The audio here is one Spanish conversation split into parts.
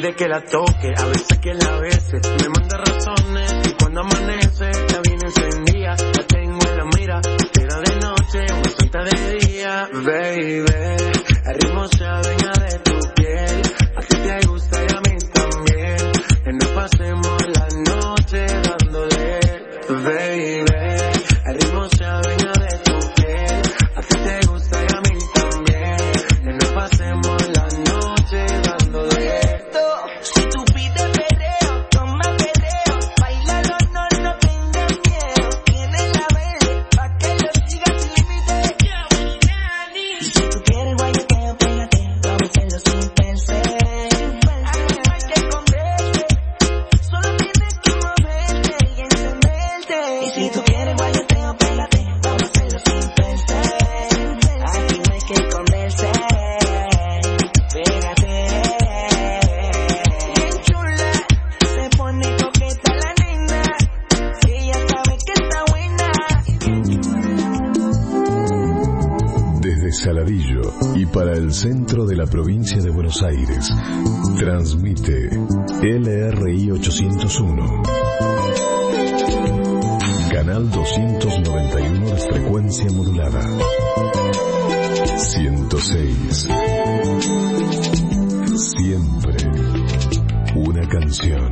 quiere que la toque, a veces que la bese. Me manda razones y cuando amanece la viene encendida. La tengo en la mira, era de noche, una santa de día. Baby, el ritmo se adueña de tu piel. A ti te gusta y a mí también. Que nos pasemos la noche dándole. Baby, el ritmo se adueña de tu piel. A ti te gusta y a mí también. Que nos pasemos la noche dándole. Si tú pides perreo, toma perreo. Bailalo, no tengas miedo. Tienes la verde pa' que lo sigas sin límite. Y si tú quieres guayeteo, pégate. Vamos a hacerlo sin pensar. Aquí no hay que esconderse. Solo tienes que moverte y encenderte. Y si tú quieres guayeteo, pégate. Vamos a hacerlo sin pensar. Aquí no hay que esconderse. Pégate. Bien chula, se pone coqueta la nena. Ella sabe que está buena. Desde Saladillo y para el centro de la provincia de Buenos Aires, transmite LRI 801. Canal 291 de frecuencia modulada. 106. Siempre una canción.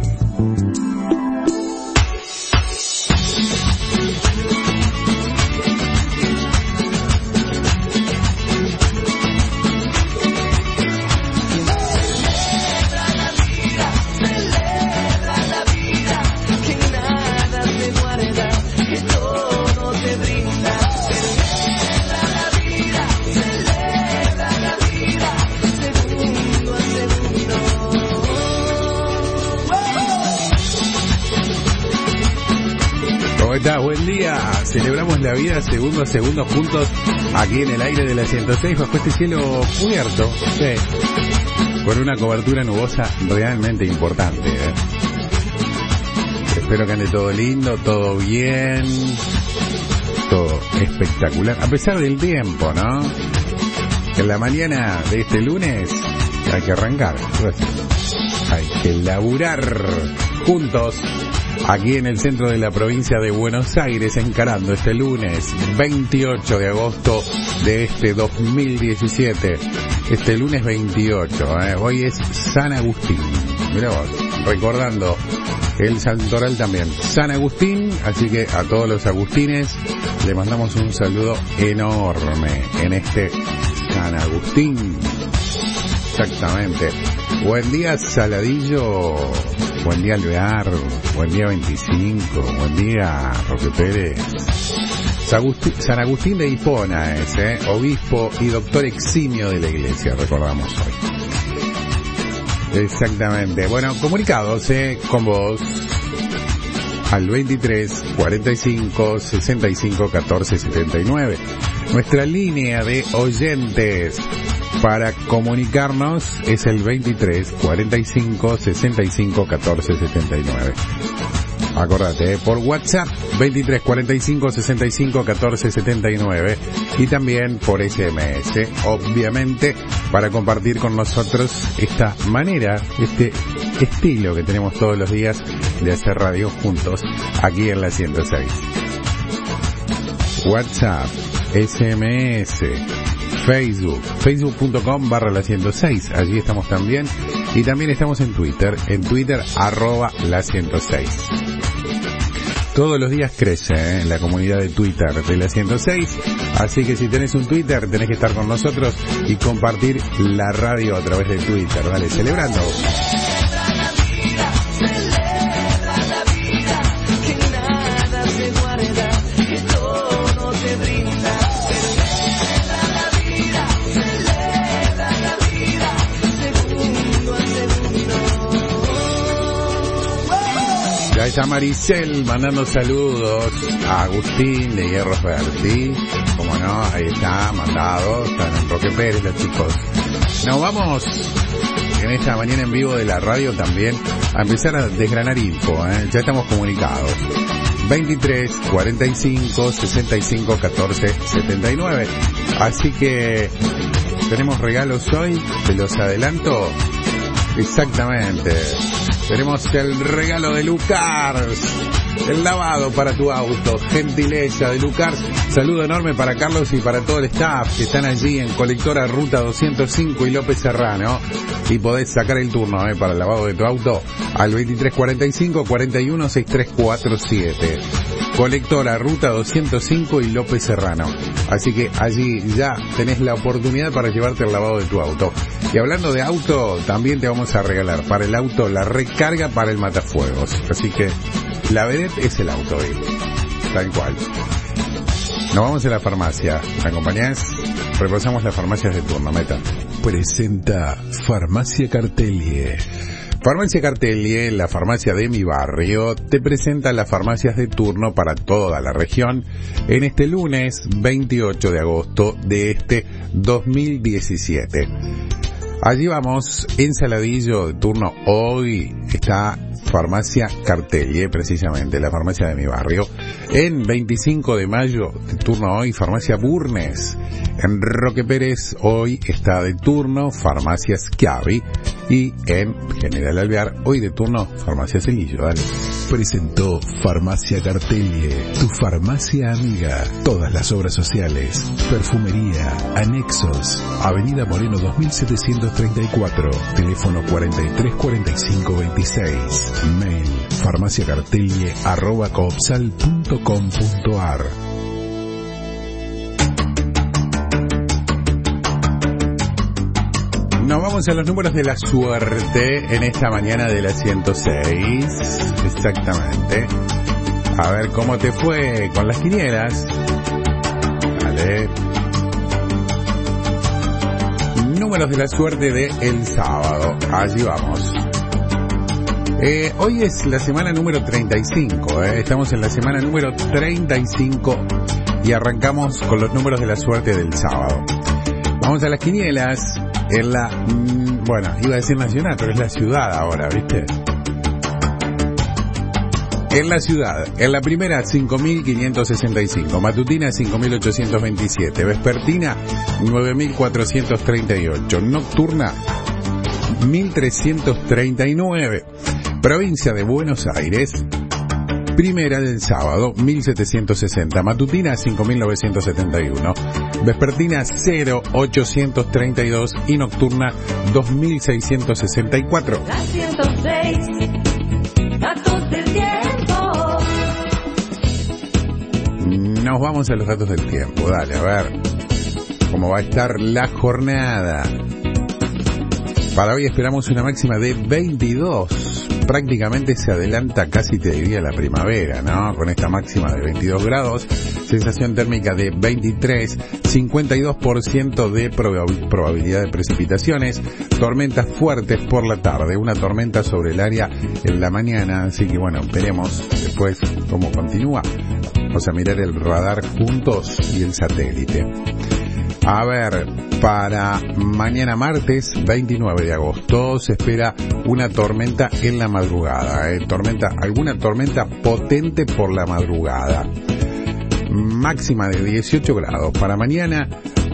Que nada te guarda, que todo te brinda. Celebra la vida, segundo a segundo. ¿Cómo estás? Buen día. Celebramos la vida segundo a segundo juntos aquí en el aire de la 106 bajo este cielo cubierto. Sí. Con una cobertura nubosa realmente importante. Espero que ande todo lindo, todo bien, todo espectacular. A pesar del tiempo, ¿no? Que en la mañana de este lunes hay que arrancar. Hay que laburar juntos aquí en el centro de la provincia de Buenos Aires, encarando este lunes 28 de agosto de este 2017. Este lunes 28, hoy es San Agustín. Mirá vos, recordando el santoral también, San Agustín, así que a todos los agustines le mandamos un saludo enorme en este San Agustín. Exactamente. Buen día Saladillo, buen día Alvear, buen día 25, buen día Roque Pérez. San Agustín de Hipona es, obispo y doctor eximio de la iglesia, recordamos hoy. Exactamente. Bueno, comunicados con vos al 23 45 65 14 79. Nuestra línea de oyentes para comunicarnos es el 23 45 65 14 79. Acordate, por WhatsApp 23 45 65 14 79 y también por SMS, obviamente, para compartir con nosotros esta manera, este estilo que tenemos todos los días de hacer radio juntos aquí en la 106. WhatsApp, SMS, Facebook, facebook.com/la 106, allí estamos también, y también estamos en Twitter @la 106. Todos los días crece en la comunidad de Twitter de la 106, así que si tenés un Twitter tenés que estar con nosotros y compartir la radio a través de Twitter, dale, celebrando. Ya está Maricel mandando saludos a Agustín de Hierro Ferti. Como no, ahí está, mandado. Están en Roque Pérez los chicos. Nos vamos en esta mañana en vivo de la radio también a empezar a desgranar info. Ya estamos comunicados. 23 45 65 14 79. Así que tenemos regalos hoy, te los adelanto. Exactamente. Tenemos el regalo de Lucars, el lavado para tu auto, gentileza de Lucars. Saludo enorme para Carlos y para todo el staff que están allí en Colectora Ruta 205 y López Serrano. Y podés sacar el turno para el lavado de tu auto al 2345 41 6347. Colectora Ruta 205 y López Serrano. Así que allí ya tenés la oportunidad para llevarte el lavado de tu auto. Y hablando de auto, también te vamos a regalar para el auto la recarga para el matafuegos. Así que la vedette es el auto, tal cual. Nos vamos a la farmacia. ¿Me acompañás? Repasamos las farmacias de turno, Meta. Presenta Farmacia Cartelie. Farmacia Cartelie, la farmacia de mi barrio, te presenta las farmacias de turno para toda la región en este lunes 28 de agosto de este 2017. Allí vamos, en Saladillo de turno hoy está Farmacia Cartelie, precisamente, la farmacia de mi barrio. En 25 de mayo de turno hoy, Farmacia Burnes. En Roque Pérez hoy está de turno Farmacia Schiavi. Y en General Alvear, hoy de turno Farmacia Seguillo. Dale. Presentó Farmacia Cartelie, tu farmacia amiga. Todas las obras sociales, perfumería, anexos. Avenida Moreno 2734, teléfono 434526. Mail farmaciacartelie@coopsal.com.ar. Nos vamos a los números de la suerte en esta mañana de la 106. Exactamente. A ver cómo te fue con las quinielas. Vale. Números de la suerte de el sábado. Allí vamos. Hoy es la semana número 35. Estamos en la semana número 35 y arrancamos con los números de la suerte del sábado. Vamos a las quinielas. En la, bueno, iba a decir nacional, pero es la ciudad ahora, ¿viste? En la ciudad, en la primera 5.565, matutina 5.827, vespertina 9.438, nocturna 1.339, provincia de Buenos Aires, primera del sábado 1.760, matutina 5.971, vespertina 0.832 y nocturna 2.664. La 106, datos del tiempo. Nos vamos a los datos del tiempo, dale, a ver cómo va a estar la jornada. Para hoy esperamos una máxima de 22. Prácticamente se adelanta, casi te diría, la primavera, ¿no? Con esta máxima de 22 grados, sensación térmica de 23, 52% de probabilidad de precipitaciones, tormentas fuertes por la tarde, una tormenta sobre el área en la mañana, así que bueno, veremos después cómo continúa. Vamos a mirar el radar juntos y el satélite. A ver, para mañana martes 29 de agosto se espera una tormenta en la madrugada, alguna tormenta potente por la madrugada. Máxima de 18 grados. Para mañana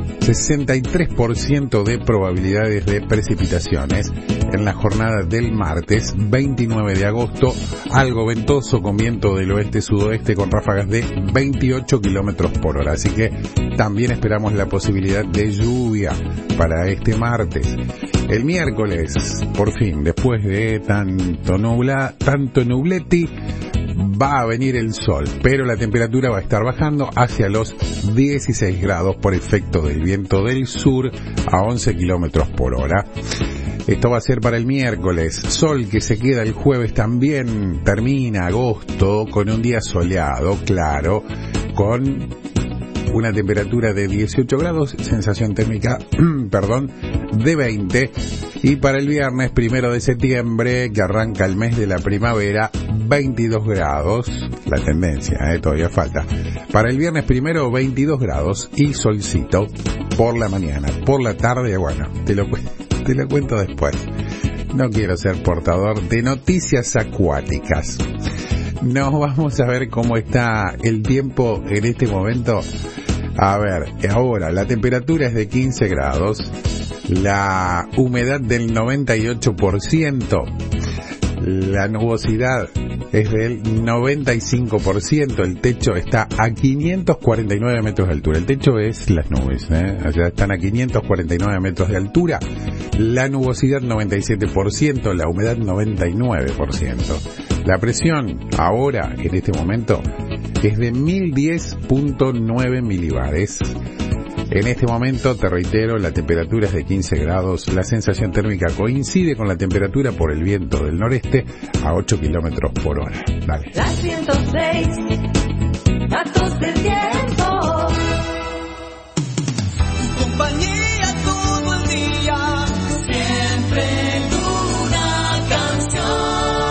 63% de probabilidades de precipitaciones. En la jornada del martes 29 de agosto, algo ventoso con viento del oeste-sudoeste con ráfagas de 28 kilómetros por hora. Así que también esperamos la posibilidad de lluvia para este martes. El miércoles, por fin, después de tanto nubletti, va a venir el sol, pero la temperatura va a estar bajando hacia los 16 grados por efecto del viento del sur a 11 kilómetros por hora. Esto va a ser para el miércoles. Sol que se queda el jueves también. Termina agosto con un día soleado, claro, con una temperatura de 18 grados, sensación térmica, de 20. Y para el viernes 1 de septiembre, que arranca el mes de la primavera, 22 grados, la tendencia, todavía falta. Para el viernes 1, 22 grados y solcito por la mañana. Por la tarde, bueno, te lo cuento después. No quiero ser portador de noticias acuáticas. Nos vamos a ver cómo está el tiempo en este momento. A ver, ahora la temperatura es de 15 grados. la humedad del 98%, la nubosidad es del 95%, el techo está a 549 metros de altura. El techo es las nubes, o sea, están a 549 metros de altura. La nubosidad 97%, la humedad 99%. La presión ahora, en este momento, es de 1010.9 milibares. En este momento, te reitero, la temperatura es de 15 grados, la sensación térmica coincide con la temperatura por el viento del noreste a 8 kilómetros por hora. Dale. La 106, datos del tiempo. Tu compañía todo el día, siempre una canción.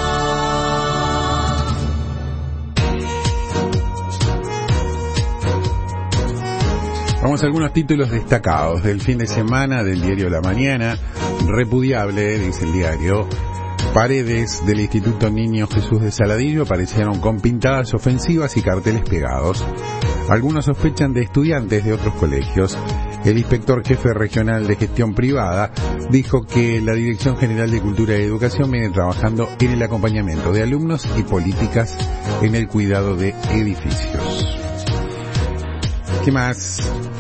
Vamos a algunos títulos destacados del fin de semana del diario La Mañana. Repudiable, dice el diario. Paredes del Instituto Niño Jesús de Saladillo aparecieron con pintadas ofensivas y carteles pegados. Algunos sospechan de estudiantes de otros colegios. El inspector jefe regional de gestión privada dijo que la Dirección General de Cultura y Educación viene trabajando en el acompañamiento de alumnos y políticas en el cuidado de edificios. ¿Qué más?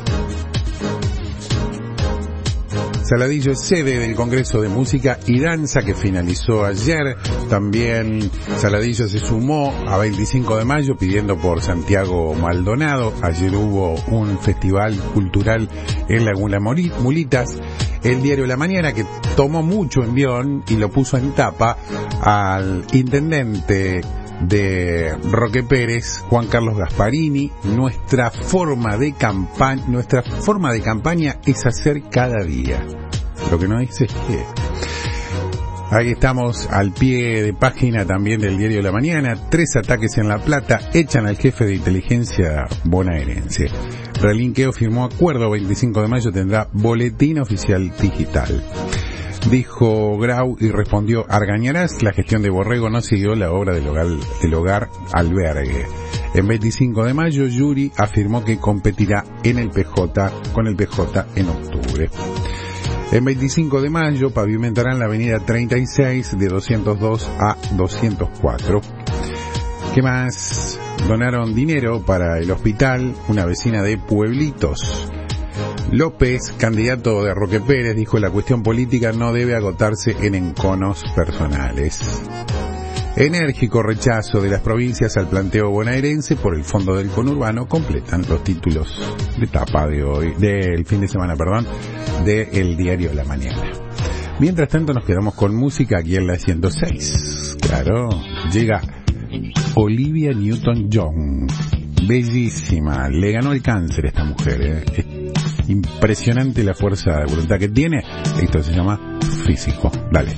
Saladillo es sede del Congreso de Música y Danza que finalizó ayer. También Saladillo se sumó a 25 de mayo pidiendo por Santiago Maldonado. Ayer hubo un festival cultural en Laguna Mulitas. El diario La Mañana, que tomó mucho envión y lo puso en tapa al intendente de Roque Pérez, Juan Carlos Gasparini. Nuestra forma de campaña es hacer cada día. Lo que no dice es que ahí estamos al pie de página también del diario La Mañana. 3 ataques en La Plata, echan al jefe de inteligencia bonaerense. Relinqueo firmó acuerdo, 25 de mayo tendrá boletín oficial digital. Dijo Grau y respondió Argañarás, la gestión de Borrego no siguió la obra del hogar albergue. En 25 de mayo, Yuri afirmó que competirá con el PJ en octubre. En 25 de mayo pavimentarán la avenida 36 de 202 a 204. ¿Qué más? Donaron dinero para el hospital, una vecina de Pueblitos. López, candidato de Roque Pérez, dijo la cuestión política no debe agotarse en enconos personales. Enérgico rechazo de las provincias al planteo bonaerense por el fondo del conurbano completan los títulos de tapa de hoy, del fin de semana, de el diario La Mañana. Mientras tanto nos quedamos con música aquí en la 106. Claro, llega Olivia Newton-John, bellísima, le ganó el cáncer esta mujer, impresionante la fuerza de voluntad que tiene. Esto se llama Físico. Dale.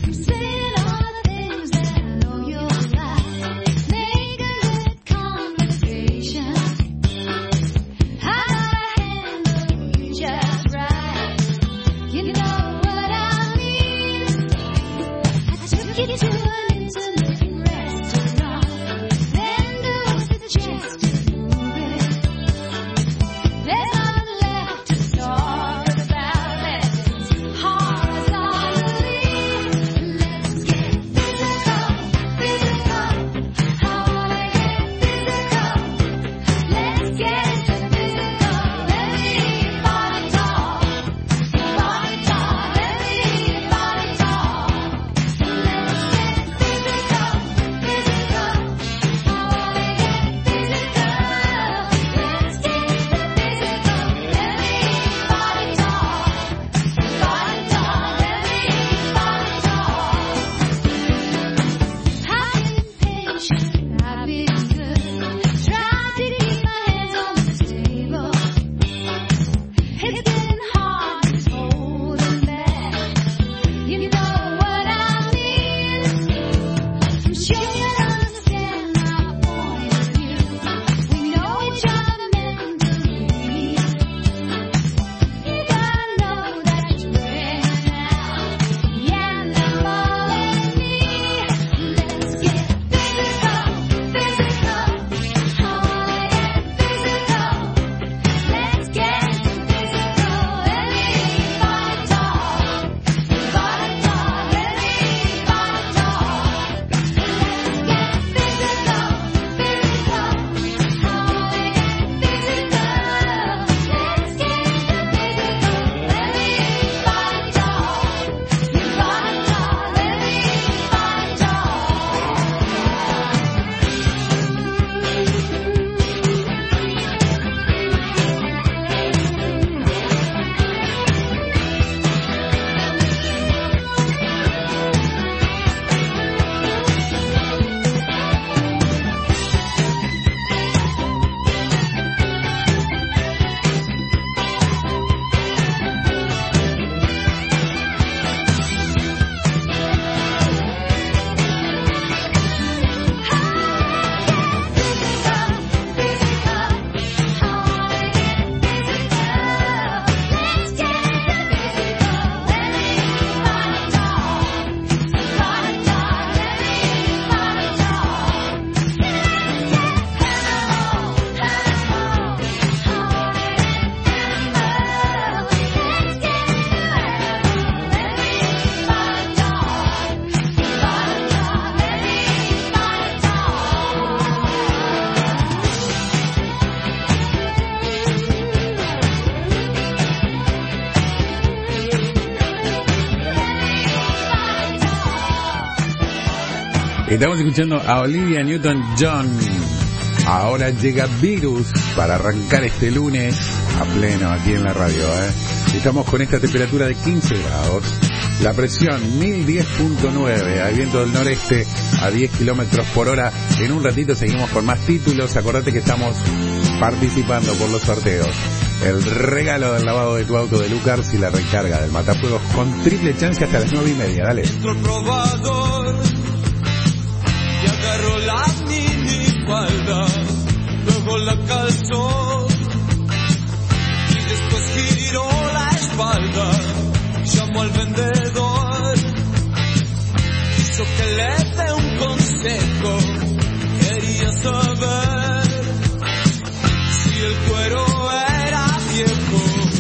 Estamos escuchando a Olivia Newton-John. Ahora llega Virus para arrancar este lunes a pleno aquí en la radio. Estamos con esta temperatura de 15 grados. La presión 1010.9, hay viento del noreste a 10 kilómetros por hora. En un ratito seguimos con más títulos. Acordate que estamos participando por los sorteos. El regalo del lavado de tu auto de Lucars y la recarga del matafuegos con triple chance hasta las 9:30. Dale. El probador y agarró la minifalda, luego la calzó y después giró la espalda. Llamó al vendedor, quiso que le dé un consejo, quería saber si el cuero era viejo.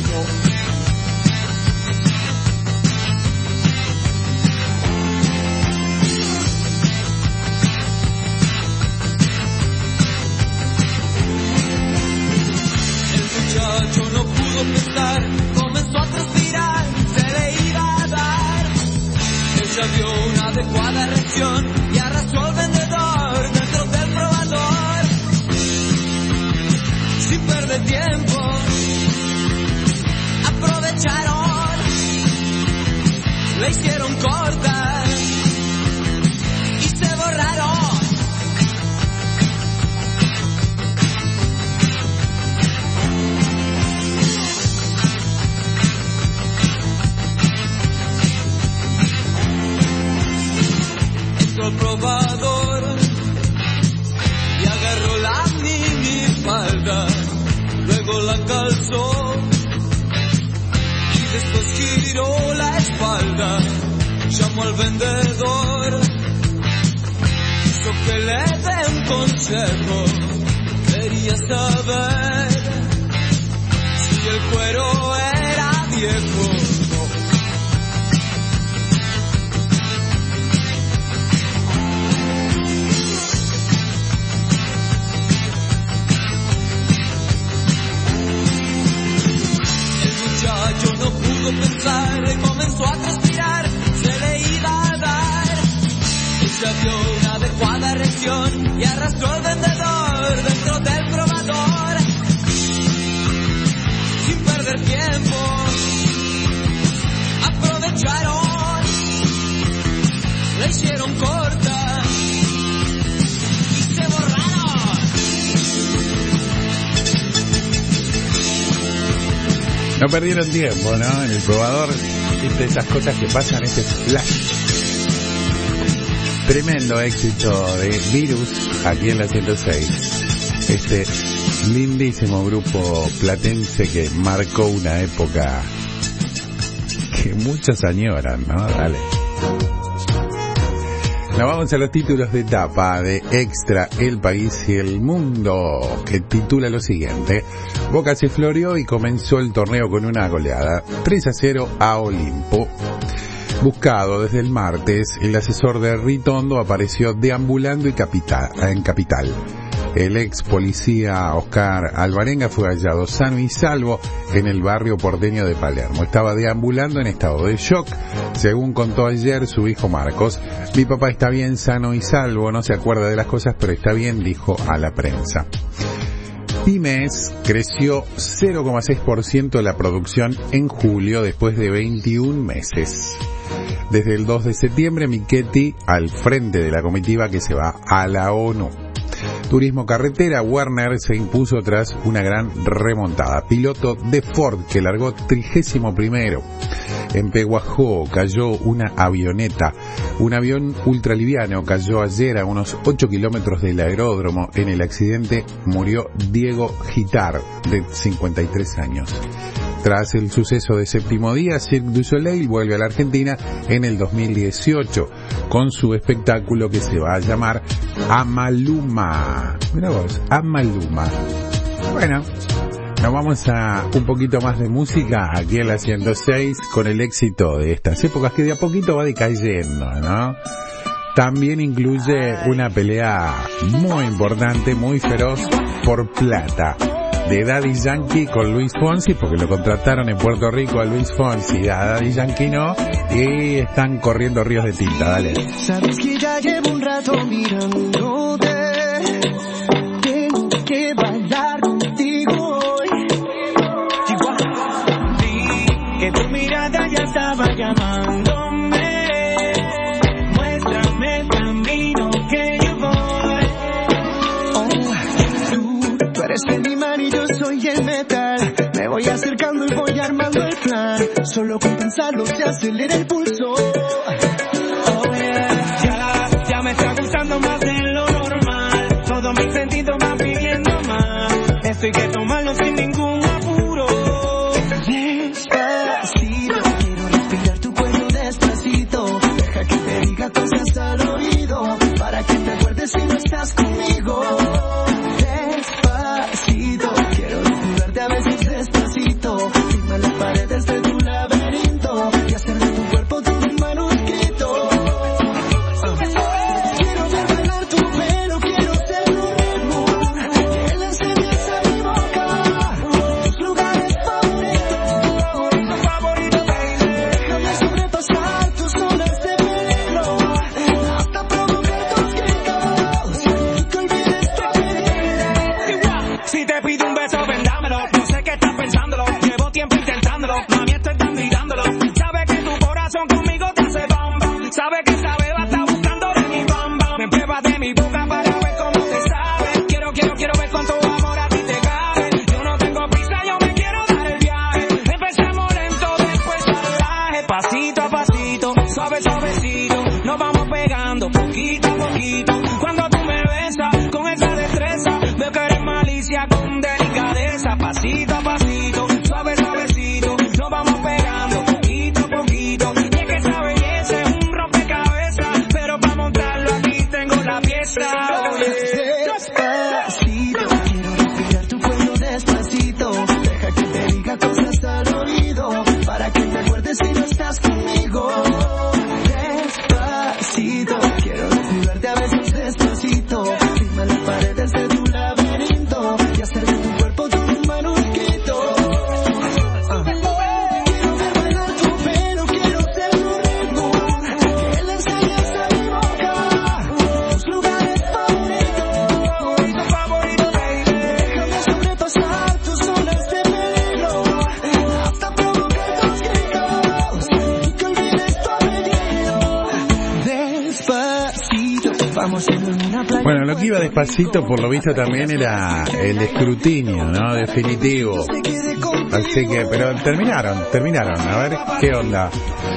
El muchacho no pudo pensar, comenzó a transpirar, se le iba a dar. Ella dio una adecuada reacción y arrastró al vendedor dentro del probador. Sin perder tiempo, aprovecharon, le hicieron cortar y se borraron. Entró al probador y agarró la minifalda, luego la calzó y después giró la espalda. Llamó al vendedor, quiso que le dé un consejo, quería saber si el cuero era viejo. Yo no pudo pensar, comenzó a transpirar, se le iba a dar. Ella dio una adecuada reacción y arrastró al vendedor dentro del probador. Sin perder tiempo, aprovecharon, le hicieron corta y se borraron. No perdieron tiempo, ¿no? En el probador, viste esas cosas que pasan, este flash. Tremendo éxito de Virus aquí en la 106. Este lindísimo grupo platense que marcó una época que muchos añoran, ¿no? Dale. Nos vamos a los títulos de etapa de Extra, El País y El Mundo, que titula lo siguiente: Boca se floreó y comenzó el torneo con una goleada 3-0 a Olimpo. Buscado desde el martes, el asesor de Ritondo apareció deambulando en Capital. El ex policía Oscar Alvarenga fue hallado sano y salvo en el barrio porteño de Palermo. Estaba deambulando en estado de shock, según contó ayer su hijo Marcos. Mi papá está bien, sano y salvo, no se acuerda de las cosas, pero está bien, dijo a la prensa. Pymes creció 0,6% la producción en julio después de 21 meses. Desde el 2 de septiembre, Michetti al frente de la comitiva que se va a la ONU. Turismo carretera, Werner se impuso tras una gran remontada. Piloto de Ford que largó 31º. En Peguajó cayó una avioneta. Un avión ultraliviano cayó ayer a unos 8 kilómetros del aeródromo. En el accidente murió Diego Gitar, de 53 años. Tras el suceso de séptimo día, Cirque du Soleil vuelve a la Argentina en el 2018 con su espectáculo que se va a llamar Amaluma. Mira vos, Amaluma. Bueno, nos vamos a un poquito más de música aquí en la 106 con el éxito de estas épocas que de a poquito va decayendo, ¿no? También incluye una pelea muy importante, muy feroz por plata. de Daddy Yankee con Luis Fonsi, porque lo contrataron en Puerto Rico a Luis Fonsi, a Daddy Yankee no, y están corriendo ríos de tinta. Dale. Sabes que ya llevo un rato mirándote, tengo que bailar contigo hoy. Vi que tu mirada ya estaba llamándome, muéstrame el camino que yo voy. Tú eres el imán y yo soy el metal, me voy acercando y voy armando el plan, solo con pensarlo se acelera el pulso. Ya me está gustando más de lo normal, todos mis sentidos van pidiendo más, esto hay que tomarlo sin ningún apuro. Despacito, quiero respirar tu cuello despacito, deja que te diga cosas al oído, para que te acuerdes si no estás conmigo. Despacito, quiero desnudarte a veces despacito, firma las paredes de tu laberinto y hacer de tu cuerpo todo un manuscrito. Bueno, lo que iba despacito por lo visto también era el escrutinio, ¿no? Definitivo. Así que, pero terminaron. A ver, ¿qué onda?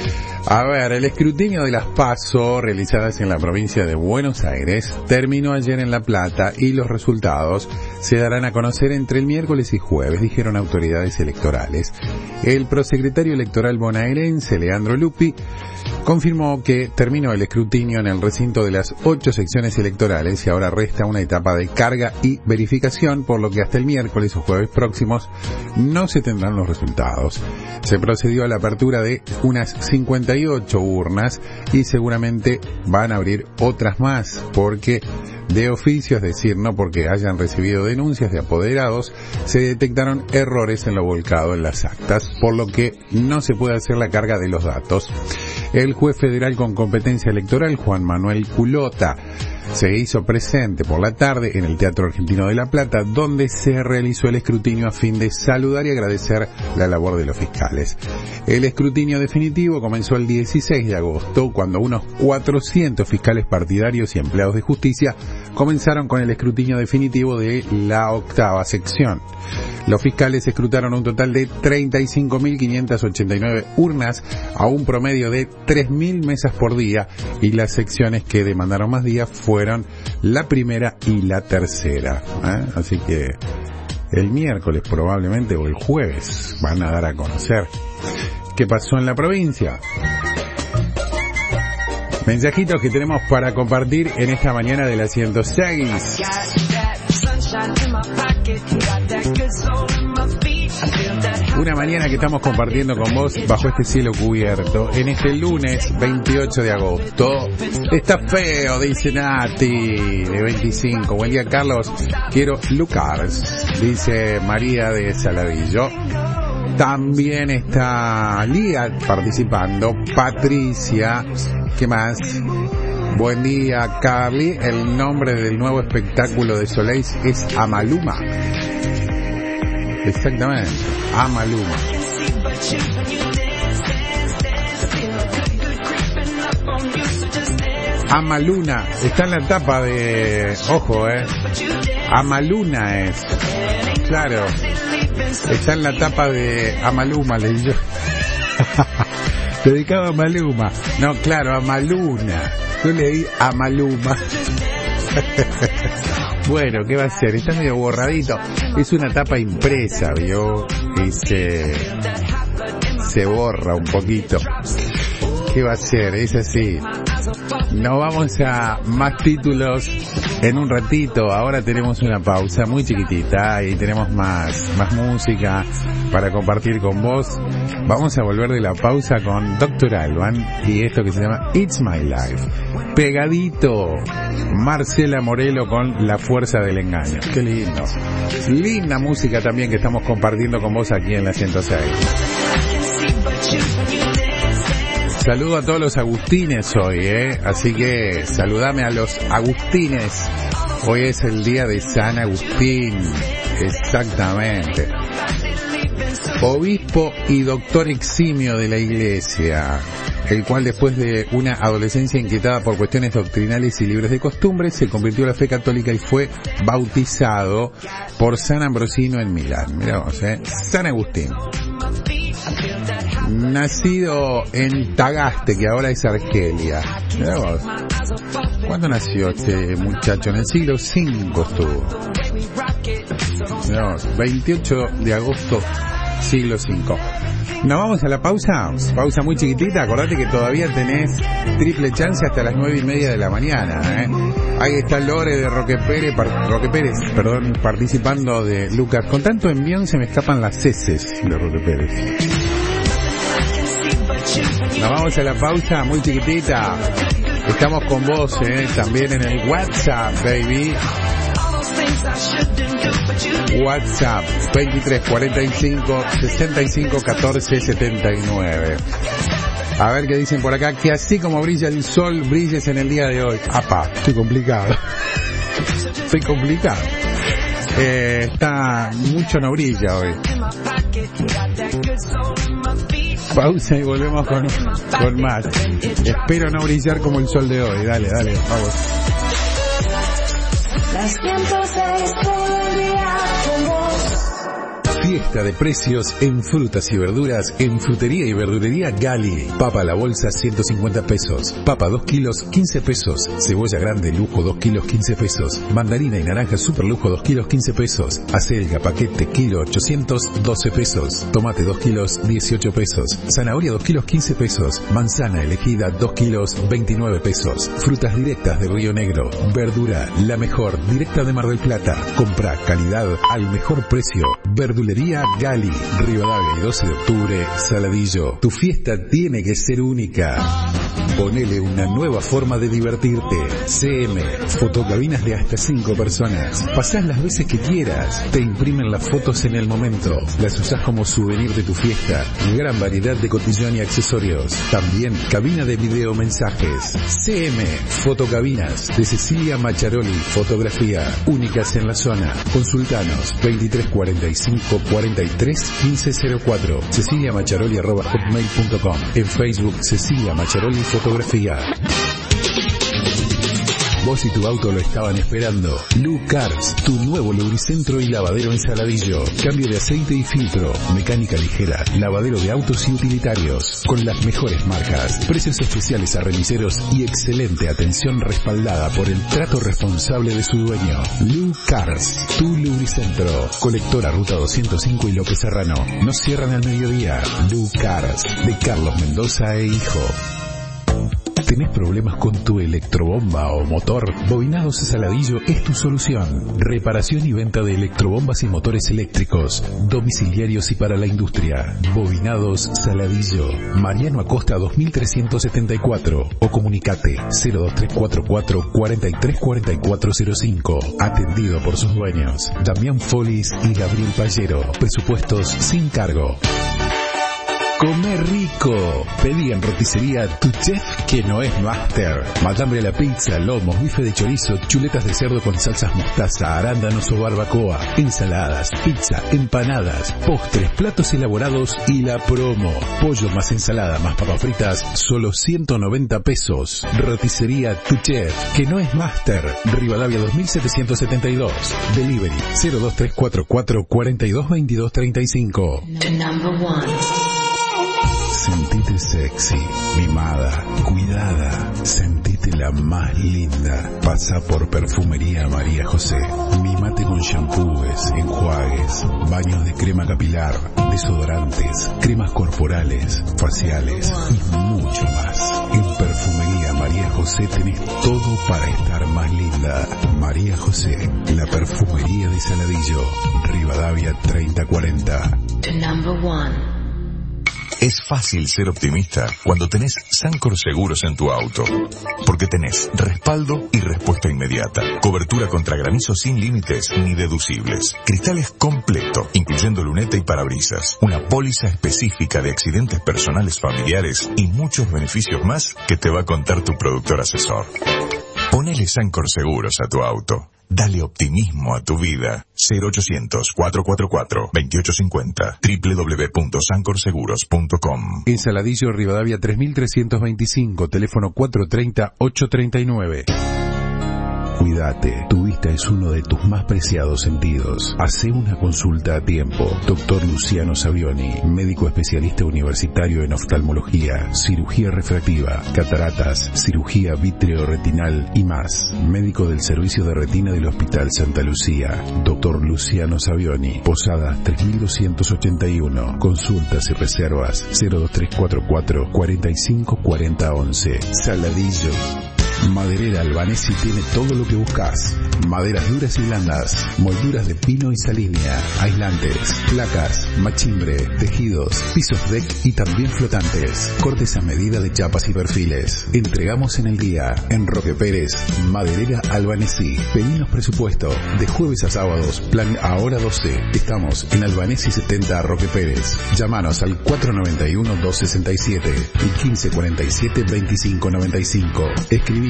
A ver, el escrutinio de las PASO realizadas en la provincia de Buenos Aires terminó ayer en La Plata y los resultados se darán a conocer entre el miércoles y jueves, dijeron autoridades electorales. El prosecretario electoral bonaerense, Leandro Lupi, confirmó que terminó el escrutinio en el recinto de las 8 secciones electorales y ahora resta una etapa de carga y verificación, por lo que hasta el miércoles o jueves próximos no se tendrán los resultados. Se procedió a la apertura de unas 58 urnas y seguramente van a abrir otras más, porque de oficio, es decir, no porque hayan recibido denuncias de apoderados, se detectaron errores en lo volcado en las actas, por lo que no se puede hacer la carga de los datos. El juez federal con competencia electoral, Juan Manuel Culota, se hizo presente por la tarde en el Teatro Argentino de La Plata, donde se realizó el escrutinio a fin de saludar y agradecer la labor de los fiscales. El escrutinio definitivo comenzó el 16 de agosto, cuando unos 400 fiscales partidarios y empleados de justicia comenzaron con el escrutinio definitivo de la 8ª sección. Los fiscales escrutaron un total de 35.589 urnas a un promedio de 3.000 mesas por día, y las secciones que demandaron más días fueron la primera y la tercera. Así que el miércoles probablemente o el jueves van a dar a conocer qué pasó en la provincia. Mensajitos que tenemos para compartir en esta mañana de la 106. Una mañana que estamos compartiendo con vos bajo este cielo cubierto. En este lunes 28 de agosto. Está feo, dice Nati, de 25. Buen día, Carlos. Quiero Lucas, dice María de Saladillo. También está Lía participando. Patricia. ¿Qué más? Buen día, Carly. El nombre del nuevo espectáculo de Soleil es Amaluma. Exactamente, Amaluma. Amaluna, está en la tapa de... Ojo, Amaluna es. Claro, está en la tapa de Amaluma, le digo. Dedicado a Maluma. No, claro, Amaluna. Yo leí Amaluma. Bueno, ¿qué va a ser? Está medio borradito. Es una tapa impresa, ¿vio? Y se borra un poquito. ¿Qué va a ser? Es así. Nos vamos a más títulos en un ratito. Ahora tenemos una pausa muy chiquitita y tenemos más música para compartir con vos. Vamos a volver de la pausa con Dr. Alban y esto que se llama It's My Life. Pegadito, Marcela Morelo con La Fuerza del Engaño. Qué lindo. Linda música también que estamos compartiendo con vos aquí en la 106. Saludo a todos los agustines hoy, así que saludame a los agustines. Hoy es el día de San Agustín, exactamente. Obispo y doctor eximio de la Iglesia, el cual después de una adolescencia inquietada por cuestiones doctrinales y libres de costumbres, se convirtió a la fe católica y fue bautizado por San Ambrosino en Milán. Mirá vos, San Agustín. Nacido en Tagaste, que ahora es Argelia. Mirá vos. ¿Cuándo nació este muchacho? En el siglo V estuvo. Mirá vos, 28 de agosto, siglo V. Nos vamos a la pausa muy chiquitita. Acordate que todavía tenés triple chance hasta las 9:30 de la mañana, Ahí está Lore de Roque Pérez, participando de Lucas. Con tanto envión se me escapan las heces de Roque Pérez. Nos vamos a la pausa muy chiquitita. Estamos con vos, también en el WhatsApp, baby. WhatsApp 23 45 65 14 79. A ver qué dicen por acá. Que así como brilla el sol, brilles en el día de hoy. Apa, estoy complicado. Está mucho no brilla hoy. Pausa y volvemos con más. Espero no brillar como el sol de hoy. Dale, vamos. Las 106 todo el día con vos. Fiesta de precios en frutas y verduras en Frutería y Verdulería Gali. Papa a la bolsa 150 pesos. Papa 2 kilos 15 pesos. Cebolla grande lujo 2 kilos 15 pesos. Mandarina y naranja super lujo 2 kilos 15 pesos. Acelga paquete kilo 812 pesos. Tomate 2 kilos 18 pesos. Zanahoria 2 kilos 15 pesos. Manzana elegida 2 kilos 29 pesos. Frutas directas de Río Negro. Verdura la mejor directa de Mar del Plata. Compra calidad al mejor precio. Verdulería Gali, Rivadavia y 12 de octubre, Saladillo. Tu fiesta tiene que ser única. Ponele una nueva forma de divertirte. CM, fotocabinas de hasta 5 personas. Pasás las veces que quieras. Te imprimen las fotos en el momento. Las usás como souvenir de tu fiesta. Gran variedad de cotillón y accesorios. También cabina de video mensajes. CM, fotocabinas de Cecilia Macharoli, fotografía. Únicas en la zona. Consultanos 2345 43 1504. ceciliamacharoli@hotmail.com. En Facebook Cecilia Macharoli Fotografía. Vos y tu auto lo estaban esperando. Lu Cars, tu nuevo lubricentro y lavadero en Saladillo. Cambio de aceite y filtro, mecánica ligera, lavadero de autos y utilitarios. Con las mejores marcas, precios especiales a remiseros y excelente atención respaldada por el trato responsable de su dueño. Lu Cars, tu lubricentro. Colectora Ruta 205 y López Serrano. No cierran al mediodía. Lu Cars, de Carlos Mendoza e Hijo. ¿Tenés problemas con tu electrobomba o motor? Bobinados Saladillo es tu solución. Reparación y venta de electrobombas y motores eléctricos, domiciliarios y para la industria. Bobinados Saladillo, Mariano Acosta 2374 o comunicate 02344 434405. Atendido por sus dueños, Damián Folis y Gabriel Pallero. Presupuestos sin cargo. Come rico. Pedí en roticería Tu Chef, que no es master. Matambre a la pizza, lomos, bife de chorizo, chuletas de cerdo con salsas mostaza, arándanos o barbacoa, ensaladas, pizza, empanadas, postres, platos elaborados y la promo. Pollo más ensalada más papas fritas, solo 190 pesos. Roticería Tu Chef, que no es master. Rivadavia 2772. Delivery 02344 422235. The number one. Sentite sexy, mimada, cuidada. Sentite la más linda. Pasa por Perfumería María José. Mimate con shampoos, enjuagues, baños de crema capilar, desodorantes, cremas corporales, faciales y mucho más. En Perfumería María José tenés todo para estar más linda. María José, la perfumería de Saladillo. Rivadavia 3040. The number one. Es fácil ser optimista cuando tenés Sancor Seguros en tu auto. Porque tenés respaldo y respuesta inmediata. Cobertura contra granizo sin límites ni deducibles. Cristales completo, incluyendo luneta y parabrisas. Una póliza específica de accidentes personales familiares y muchos beneficios más que te va a contar tu productor asesor. Ponele Sancor Seguros a tu auto. Dale optimismo a tu vida. 0800-444-2850. www.sancorseguros.com. En Saladillo, Rivadavia 3325, teléfono 430-839. Cuídate, tu vista es uno de tus más preciados sentidos. Hacé una consulta a tiempo. Dr. Luciano Savioni, médico especialista universitario en oftalmología, cirugía refractiva, cataratas, cirugía vitreoretinal y más. Médico del servicio de retina del Hospital Santa Lucía. Dr. Luciano Savioni, Posadas 3281. Consultas y reservas 02344 454011. Saladillo. Maderera Albanesi tiene todo lo que buscas. Maderas duras y blandas, molduras de pino y salínia, aislantes, placas, machimbre, tejidos, pisos deck y también flotantes. Cortes a medida de chapas y perfiles. Entregamos en el día. En Roque Pérez, Maderera Albanesi. Pedimos presupuesto. De jueves a sábados, plan ahora 12. Estamos en Albanesi 70 Roque Pérez. Llámanos al 491-267 y 1547-2595. Escribinos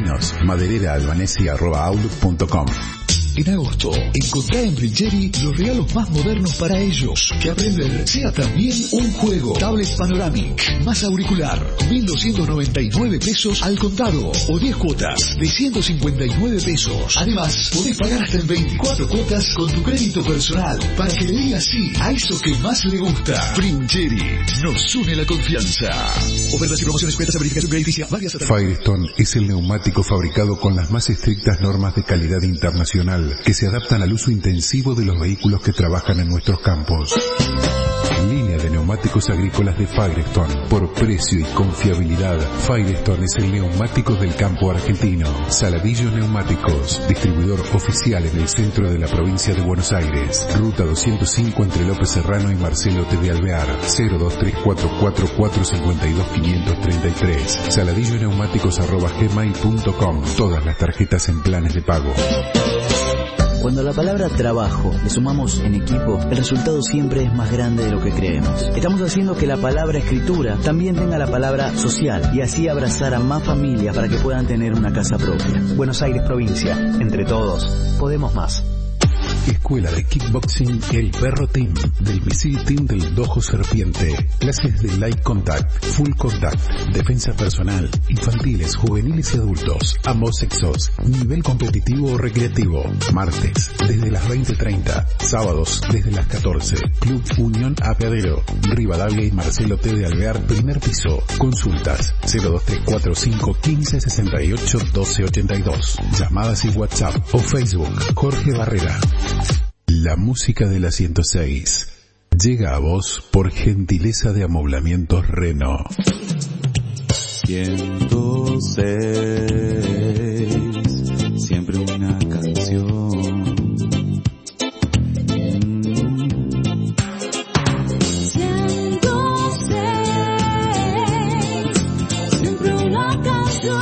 madereraalbanesi@outlook.com. En agosto, encontrá en Brincheri los regalos más modernos para ellos. Que aprender sea también un juego. Tablet Panoramic, más auricular, 1.299 pesos al contado. O 10 cuotas de 159 pesos. Además, podés pagar hasta en 24 cuotas con tu crédito personal. Para que le digas sí a eso que más le gusta. Brincheri, nos une la confianza. Ofertas y promociones sujetas a verificación crediticia. Firestone es el neumático fabricado con las más estrictas normas de calidad internacional que se adaptan al uso intensivo de los vehículos que trabajan en nuestros campos. Línea de neumáticos agrícolas de Firestone. Por precio y confiabilidad, Firestone es el neumático del campo argentino. Saladillo Neumáticos, distribuidor oficial en el centro de la provincia de Buenos Aires. Ruta 205 entre López Serrano y Marcelo T. de Alvear. 02344452533. saladilloneumáticos@gmail.com. Todas las tarjetas en planes de pago. Cuando a la palabra trabajo le sumamos en equipo, el resultado siempre es más grande de lo que creemos. Estamos haciendo que la palabra escritura también tenga la palabra social y así abrazar a más familias para que puedan tener una casa propia. Buenos Aires provincia, entre todos, podemos más. Escuela de Kickboxing El Perro Team, del Misil Team del Dojo Serpiente. Clases de Light Contact, Full Contact, defensa personal, infantiles, juveniles y adultos, ambos sexos, nivel competitivo o recreativo. Martes, desde las 20:30, sábados, desde las 14. Club Unión Apeadero, Rivadavia y Marcelo T. de Alvear, primer piso. Consultas, 02345 1568 1282. Llamadas y WhatsApp o Facebook, Jorge Barrera. La música de la 106 llega a vos por gentileza de Amoblamientos Reno. Siento 106, siempre una canción. 106, siempre una canción.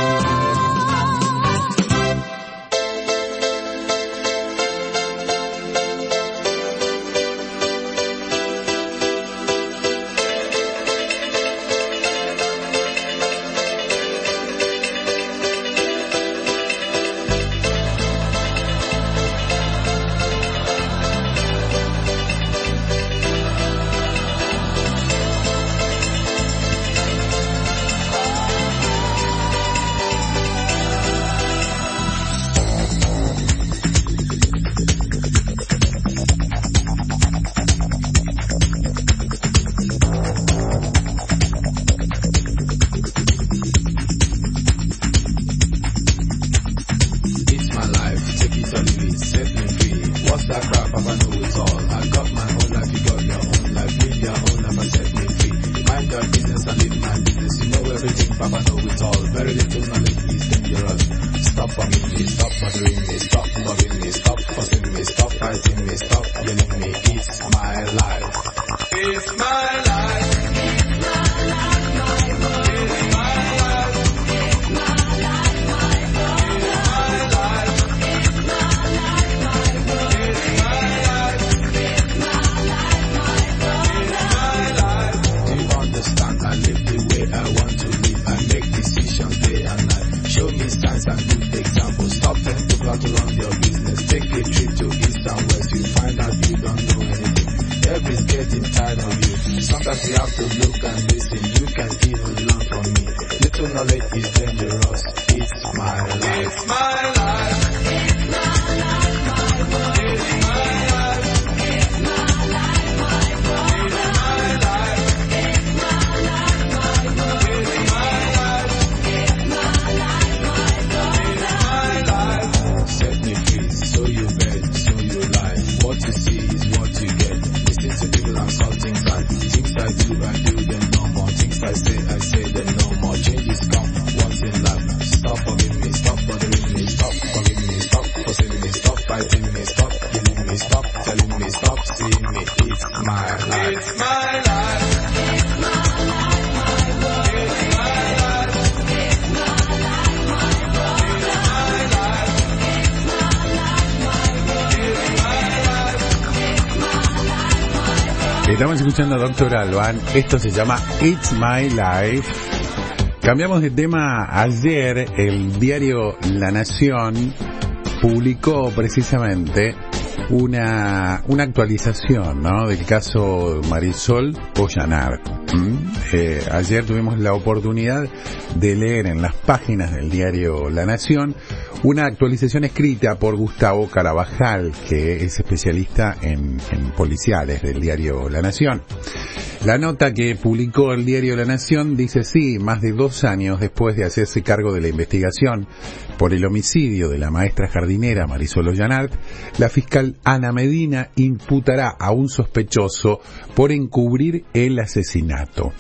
Estamos escuchando a Dr. Alban, esto se llama It's My Life. Cambiamos de tema. Ayer el diario La Nación publicó precisamente una actualización, ¿no?, del caso Marisol Ollanart. Ayer tuvimos la oportunidad de leer en las páginas del diario La Nación una actualización escrita por Gustavo Carabajal, que es especialista en policiales del diario La Nación. La nota que publicó el diario La Nación dice: sí, más de 2 años después de hacerse cargo de la investigación por el homicidio de la maestra jardinera Marisol Ollanart, la fiscal Ana Medina imputará a un sospechoso por encubrir el asesinato.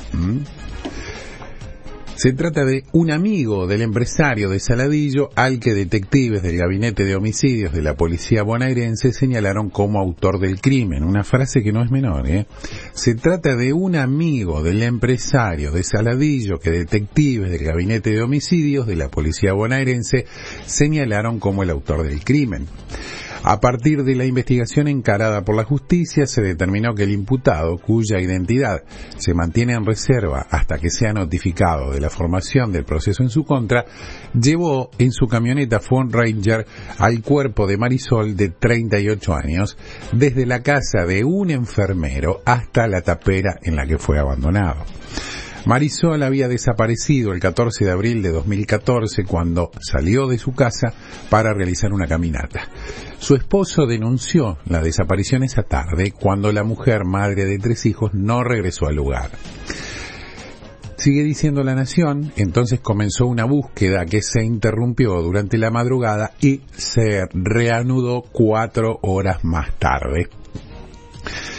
Se trata de un amigo del empresario de Saladillo al que detectives del Gabinete de Homicidios de la Policía Bonaerense señalaron como autor del crimen. Una frase que no es menor, ¿eh? Se trata de un amigo del empresario de Saladillo que detectives del Gabinete de Homicidios de la Policía Bonaerense señalaron como el autor del crimen. A partir de la investigación encarada por la justicia, se determinó que el imputado, cuya identidad se mantiene en reserva hasta que sea notificado de la formación del proceso en su contra, llevó en su camioneta Ford Ranger al cuerpo de Marisol, de 38 años, desde la casa de un enfermero hasta la tapera en la que fue abandonado. Marisol había desaparecido el 14 de abril de 2014 cuando salió de su casa para realizar una caminata. Su esposo denunció la desaparición esa tarde cuando la mujer, madre de 3 hijos, no regresó al lugar. Sigue diciendo La Nación, entonces comenzó una búsqueda que se interrumpió durante la madrugada y se reanudó 4 horas más tarde.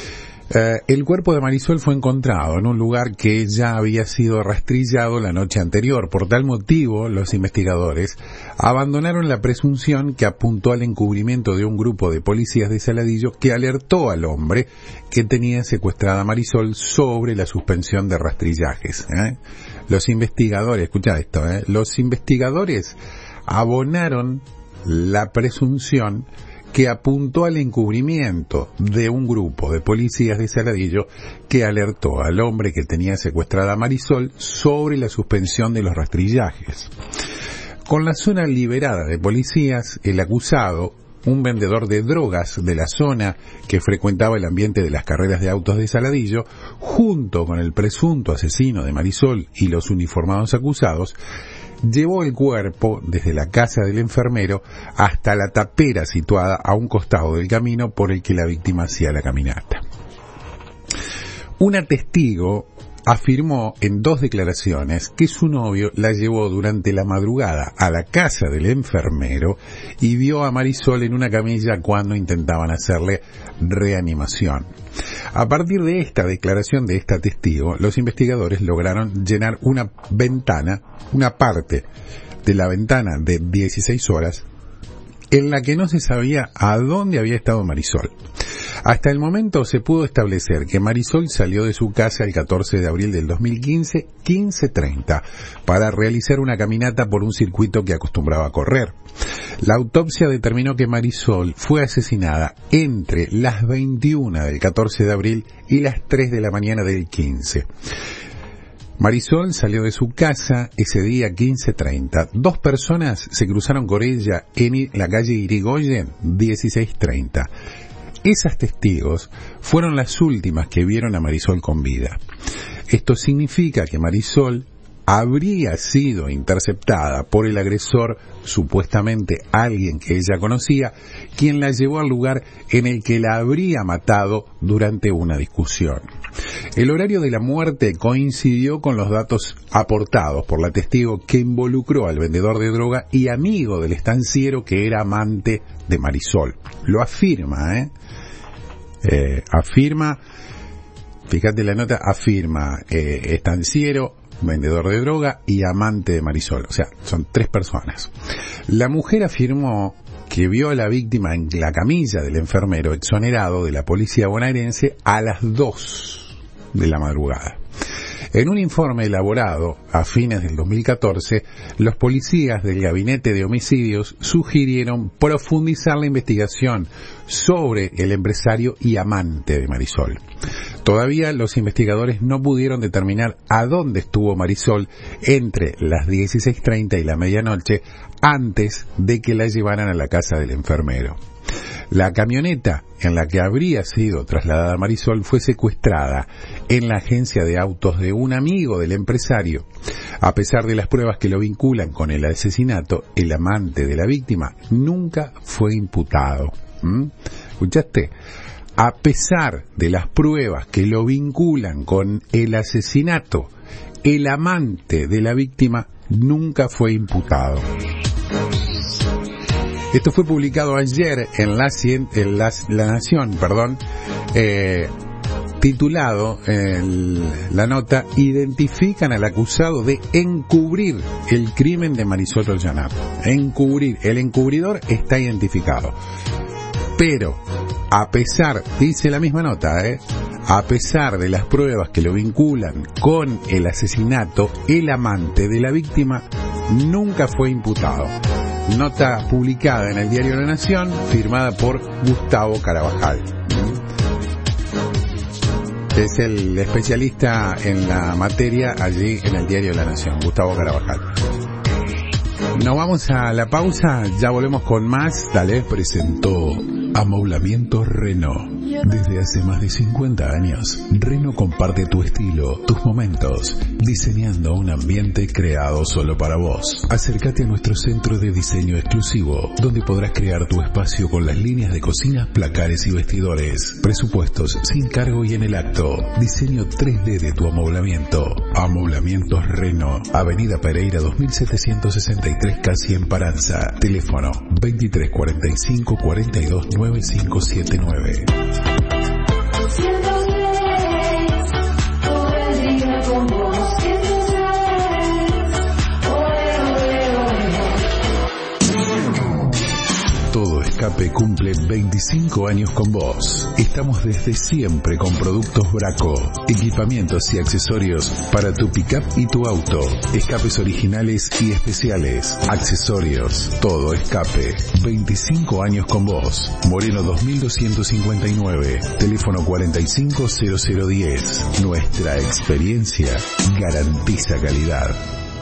El cuerpo de Marisol fue encontrado en un lugar que ya había sido rastrillado la noche anterior. Por tal motivo, los investigadores abandonaron la presunción que apuntó al encubrimiento de un grupo de policías de Saladillo que alertó al hombre que tenía secuestrada a Marisol sobre la suspensión de rastrillajes. Los investigadores, escucha esto, los investigadores abonaron la presunción que apuntó al encubrimiento de un grupo de policías de Saladillo que alertó al hombre que tenía secuestrada a Marisol sobre la suspensión de los rastrillajes. Con la zona liberada de policías, el acusado, un vendedor de drogas de la zona que frecuentaba el ambiente de las carreras de autos de Saladillo, junto con el presunto asesino de Marisol y los uniformados acusados, llevó el cuerpo desde la casa del enfermero hasta la tapera situada a un costado del camino por el que la víctima hacía la caminata. Una testigo afirmó en 2 declaraciones que su novio la llevó durante la madrugada a la casa del enfermero y vio a Marisol en una camilla cuando intentaban hacerle reanimación. A partir de esta declaración de esta testigo, los investigadores lograron llenar una parte de la ventana de 16 horas en la que no se sabía a dónde había estado Marisol. Hasta el momento se pudo establecer que Marisol salió de su casa el 14 de abril del 2015, 15:30, para realizar una caminata por un circuito que acostumbraba a correr. La autopsia determinó que Marisol fue asesinada entre las 21 del 14 de abril y las 3 de la mañana del 15. Marisol salió de su casa ese día 15:30. 2 personas se cruzaron con ella en la calle Irigoyen 16:30. Esas testigos fueron las últimas que vieron a Marisol con vida. Esto significa que Marisol habría sido interceptada por el agresor, supuestamente alguien que ella conocía, quien la llevó al lugar en el que la habría matado durante una discusión. El horario de la muerte coincidió con los datos aportados por la testigo que involucró al vendedor de droga y amigo del estanciero que era amante de Marisol. Lo afirma, afirma, fíjate la nota, afirma estanciero, vendedor de droga y amante de Marisol. O sea, son 3 personas. La mujer afirmó que vio a la víctima en la camilla del enfermero exonerado de la policía bonaerense a las 2 de la madrugada. En un informe elaborado a fines del 2014, los policías del Gabinete de Homicidios sugirieron profundizar la investigación sobre el empresario y amante de Marisol. Todavía los investigadores no pudieron determinar a dónde estuvo Marisol entre las 16:30 y la medianoche antes de que la llevaran a la casa del enfermero. La camioneta en la que habría sido trasladada Marisol fue secuestrada en la agencia de autos de un amigo del empresario. A pesar de las pruebas que lo vinculan con el asesinato, el amante de la víctima nunca fue imputado. ¿Escuchaste? A pesar de las pruebas que lo vinculan con el asesinato, el amante de la víctima nunca fue imputado. Esto fue publicado ayer en La Nación, titulado la nota: identifican al acusado de encubrir el crimen de Marisol Ollanap. Encubrir, el encubridor está identificado. Pero, a pesar, dice la misma nota, a pesar de las pruebas que lo vinculan con el asesinato, el amante de la víctima nunca fue imputado. Nota publicada en el diario La Nación, firmada por Gustavo Carabajal. Es el especialista en la materia allí en el diario La Nación, Gustavo Carabajal. Nos vamos a la pausa, ya volvemos con más. Dale, presentó Amoblamientos Renault. Desde hace más de 50 años, Renault comparte tu estilo, tus momentos, diseñando un ambiente creado solo para vos. Acércate a nuestro centro de diseño exclusivo, donde podrás crear tu espacio con las líneas de cocinas, placares y vestidores. Presupuestos sin cargo y en el acto. Diseño 3D de tu amoblamiento. Amoblamientos Renault. Avenida Pereira 2763, casi en Paranza. Teléfono 2345 42 9579. Escape cumple 25 años con vos. Estamos desde siempre con productos Braco, equipamientos y accesorios para tu pickup y tu auto, escapes originales y especiales, accesorios, todo Escape. 25 años con vos. Moreno 2259, teléfono 450010. Nuestra experiencia garantiza calidad.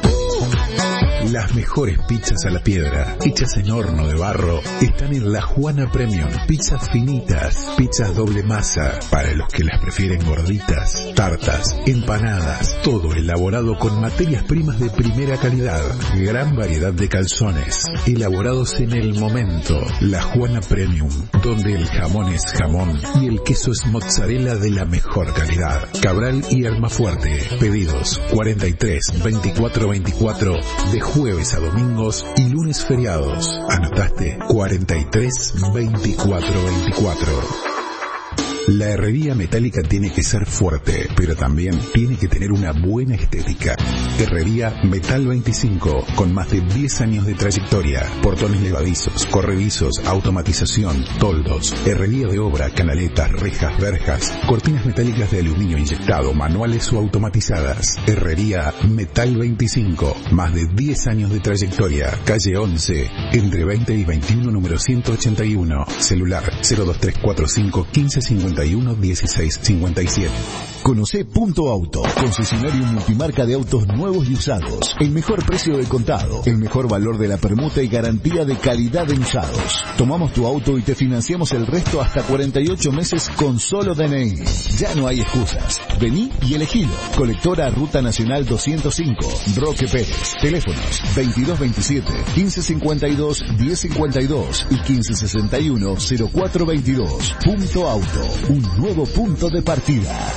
Las mejores pizzas a la piedra, hechas en horno de barro, están en La Juana Premium. Pizzas finitas, pizzas doble masa, para los que las prefieren gorditas, tartas, empanadas, todo elaborado con materias primas de primera calidad. Gran variedad de calzones, elaborados en el momento. La Juana Premium, donde el jamón es jamón y el queso es mozzarella de la mejor calidad. Cabral y Almafuerte. Pedidos 43 24 24 de jueves a domingos y lunes feriados. ¿Anotaste? 43 24 24. La herrería metálica tiene que ser fuerte, pero también tiene que tener una buena estética. Herrería Metal 25, con más de 10 años de trayectoria. Portones levadizos, corredizos, automatización, toldos, herrería de obra, canaletas, rejas, verjas, cortinas metálicas de aluminio inyectado, manuales o automatizadas. Herrería Metal 25, más de 10 años de trayectoria. Calle 11, entre 20 y 21, número 181. Celular 02345 1551 1657. Conoce Punto Auto, concesionario multimarca de autos nuevos y usados. El mejor precio de contado, el mejor valor de la permuta y garantía de calidad en usados. Tomamos tu auto y te financiamos el resto hasta 48 meses con solo DNI. Ya no hay excusas. Vení y elegilo. Colectora Ruta Nacional 205, Roque Pérez. Teléfonos 2227 1552 1052 y 1561 0422. Punto Auto, un nuevo punto de partida.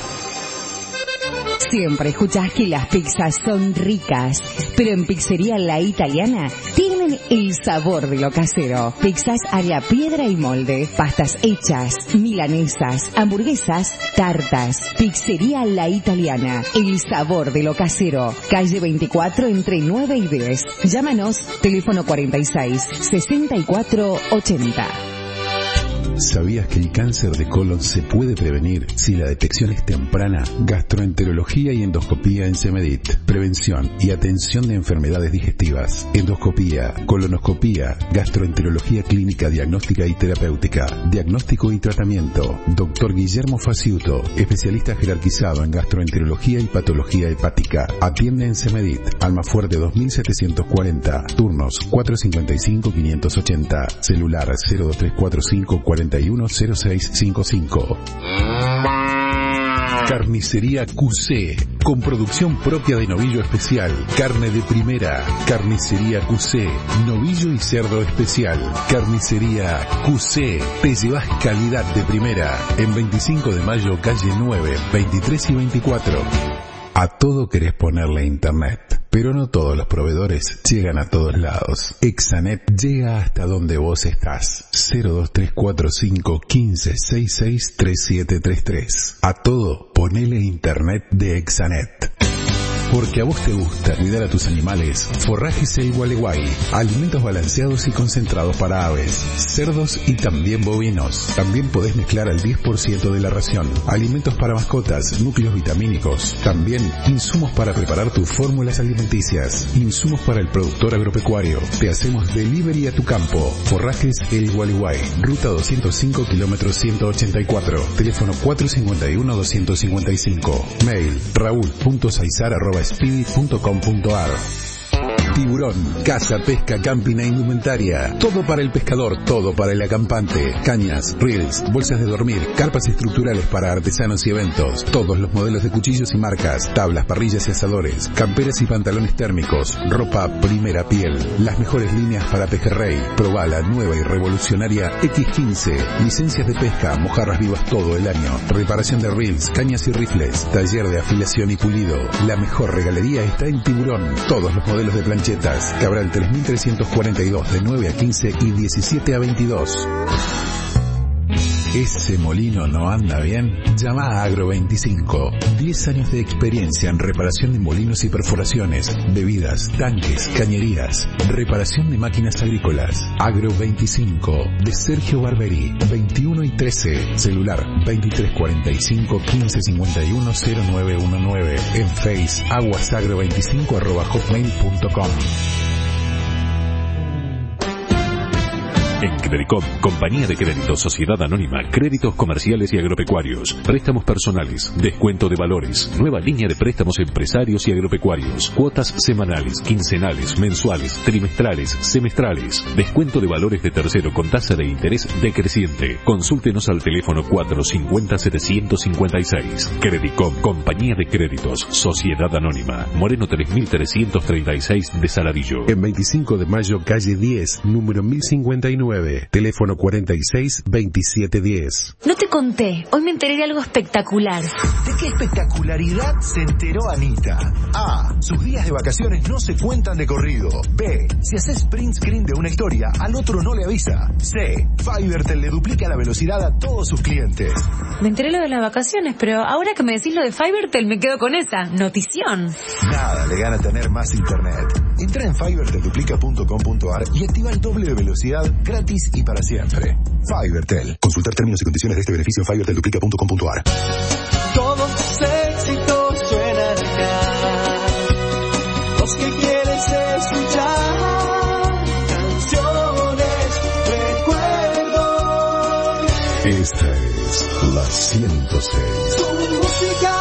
Siempre escuchás que las pizzas son ricas, pero en Pizzería La Italiana tienen el sabor de lo casero. Pizzas a la piedra y molde, pastas hechas, milanesas, hamburguesas, tartas. Pizzería La Italiana, el sabor de lo casero. Calle 24 entre 9 y 10. Llámanos, teléfono 46 64 80. ¿Sabías que el cáncer de colon se puede prevenir si la detección es temprana? Gastroenterología y endoscopía en Semedit. Prevención y atención de enfermedades digestivas. Endoscopía, colonoscopía, gastroenterología clínica, diagnóstica y terapéutica. Diagnóstico y tratamiento. Doctor Guillermo Faciuto, especialista jerarquizado en gastroenterología y patología hepática. Atiende en Semedit. Almafuerte 2740. Turnos 455-580. Celular 02345 410655. Carnicería QC, con producción propia de novillo especial, carne de primera. Carnicería QC, novillo y cerdo especial. Carnicería QC, te llevas calidad de primera. En 25 de mayo, calle 9, 23 y 24. A todo querés ponerle internet, pero no todos los proveedores llegan a todos lados. Exanet llega hasta donde vos estás. 02345 1566 3733. A todo ponele internet de Exanet. Porque a vos te gusta cuidar a tus animales, Forrajes El Gualeguay, alimentos balanceados y concentrados para aves, cerdos y también bovinos. También podés mezclar al 10% de la ración. Alimentos para mascotas, núcleos vitamínicos. También insumos para preparar tus fórmulas alimenticias. Insumos para el productor agropecuario. Te hacemos delivery a tu campo. Forrajes El Gualeguay, ruta 205, kilómetro 184. Teléfono 451-255. Mail raul.saizar@speedy.com.ar. Tiburón, caza, pesca, camping e indumentaria. Todo para el pescador, todo para el acampante. Cañas, reels, bolsas de dormir, carpas estructurales para artesanos y eventos. Todos los modelos de cuchillos y marcas, tablas, parrillas y asadores, camperas y pantalones térmicos, ropa primera piel. Las mejores líneas para pejerrey. Probá la nueva y revolucionaria X15. Licencias de pesca, mojarras vivas todo el año. Reparación de reels, cañas y rifles. Taller de afilación y pulido. La mejor regalería está en Tiburón. Todos los modelos de planchetas. Cabral 3342, de 9 a 15 y 17 a 22. ¿Ese molino no anda bien? Llama a Agro25. 10 años de experiencia en reparación de molinos y perforaciones, bebidas, tanques, cañerías, reparación de máquinas agrícolas. Agro25 de Sergio Barberi, 21 y 13. Celular 2345 1551 0919. En Face aguasagro25@hotmail.com. En Credicop, Compañía de Créditos Sociedad Anónima, créditos comerciales y agropecuarios, préstamos personales, descuento de valores, nueva línea de préstamos empresarios y agropecuarios, cuotas semanales, quincenales, mensuales, trimestrales, semestrales, descuento de valores de tercero con tasa de interés decreciente. Consúltenos al teléfono 450-756. Credicop, Compañía de Créditos Sociedad Anónima, Moreno 3336 de Saladillo. En 25 de mayo, calle 10, número 1059. Teléfono 46-2710. No te conté, hoy me enteré de algo espectacular. ¿De qué espectacularidad se enteró Anita? A. Sus días de vacaciones no se cuentan de corrido. B. Si haces print screen de una historia, al otro no le avisa. C. Fivertel le duplica la velocidad a todos sus clientes. Me enteré lo de las vacaciones, pero ahora que me decís lo de Fivertel me quedo con esa. Notición. Nada le gana tener más internet. Entra en fivertelduplica.com.ar y activa el doble de velocidad gratis y para siempre. Fivertel. Consultar términos y condiciones de este beneficio en fivertelduplica.com.ar. Todos tus éxitos suenan acá. Los que quieres escuchar. Canciones, recuerdos. Esta es la 106. Tu música.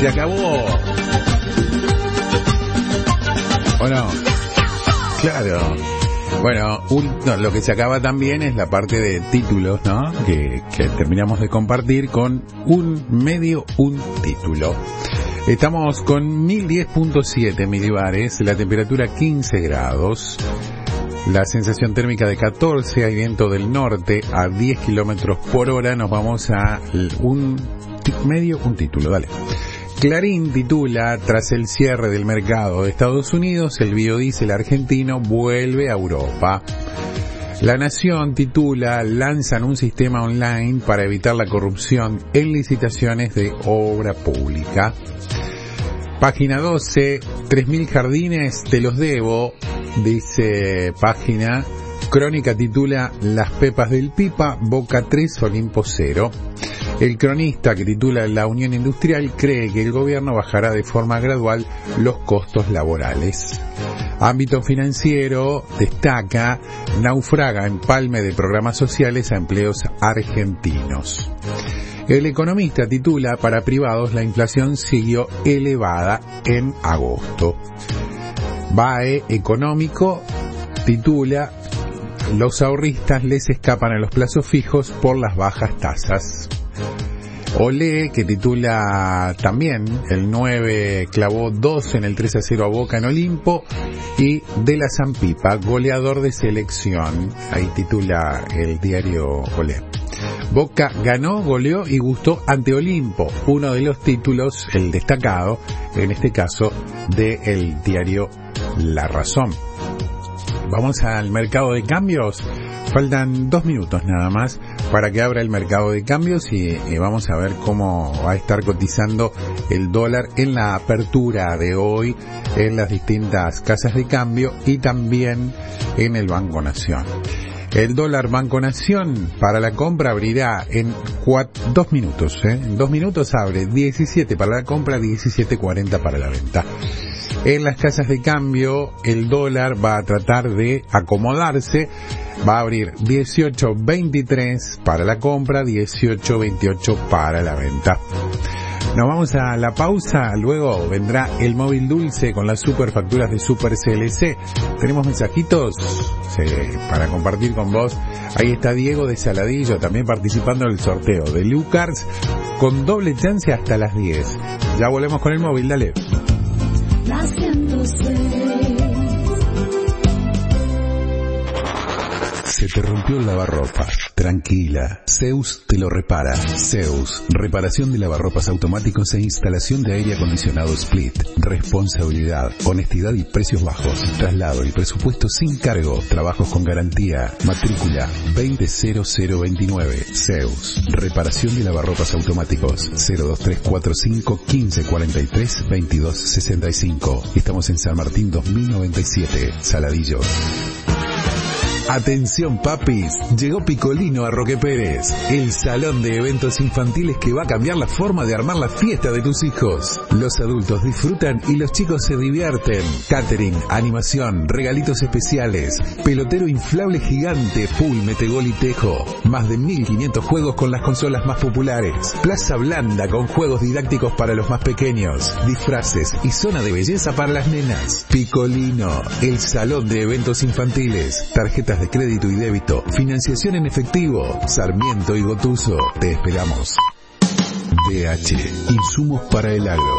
Se acabó. ¿O no? Claro. Bueno, lo que se acaba también es la parte de títulos, ¿no? Que terminamos de compartir con un título. Estamos con 1010.7 milibares, la temperatura 15 grados, la sensación térmica de 14, hay viento del norte a 10 kilómetros por hora. Nos vamos a un título, dale. Clarín titula: tras el cierre del mercado de Estados Unidos, el biodiesel argentino vuelve a Europa. La Nación titula: lanzan un sistema online para evitar la corrupción en licitaciones de obra pública. Página 12, 3.000 jardines te los debo, dice página. Crónica titula: las pepas del Pipa, Boca 3, Olimpo 0. El cronista, que titula: la Unión Industrial cree que el gobierno bajará de forma gradual los costos laborales. Ámbito financiero destaca: naufraga empalme de programas sociales a empleos argentinos. El Economista titula: para privados la inflación siguió elevada en agosto. BAE Económico titula: los ahorristas les escapan a los plazos fijos por las bajas tasas. Olé, que titula también: el 9 clavó 2 en el 3-0 a Boca en Olimpo. Y De la Zampipa, goleador de selección. Ahí titula el diario Olé. Boca ganó, goleó y gustó ante Olimpo. Uno de los títulos, el destacado, en este caso, del diario La Razón. Vamos al mercado de cambios. Faltan 2 minutos nada más para que abra el mercado de cambios y vamos a ver cómo va a estar cotizando el dólar en la apertura de hoy en las distintas casas de cambio y también en el Banco Nación. El dólar Banco Nación para la compra abrirá en 2 minutos. En 2 minutos abre 17 para la compra, 17.40 para la venta. En las casas de cambio el dólar va a tratar de acomodarse. Va a abrir 18.23 para la compra, 18.28 para la venta. Nos vamos a la pausa, luego vendrá el móvil dulce con las superfacturas de Super CLC. Tenemos mensajitos para compartir con vos. Ahí está Diego de Saladillo también participando en el sorteo de Lucars con doble chance hasta las 10. Ya volvemos con el móvil, dale. Se te rompió el lavarropas. Tranquila, Zeus te lo repara. Zeus, reparación de lavarropas automáticos e instalación de aire acondicionado split. Responsabilidad, honestidad y precios bajos. Traslado y presupuesto sin cargo. Trabajos con garantía. Matrícula 200029. Zeus, reparación de lavarropas automáticos. 02345 1543 2265. Estamos en San Martín 2097, Saladillo. Atención papis, llegó Picolino a Roque Pérez, el salón de eventos infantiles que va a cambiar la forma de armar la fiesta de tus hijos. Los adultos disfrutan y los chicos se divierten. Catering, animación, regalitos especiales, pelotero inflable gigante, pool, metegol y tejo. Más de 1500 juegos con las consolas más populares. Plaza blanda con juegos didácticos para los más pequeños. Disfraces y zona de belleza para las nenas. Picolino, el salón de eventos infantiles. Tarjetas de crédito y débito, financiación en efectivo, Sarmiento y Gotuso. Te esperamos. DH, insumos para el agro.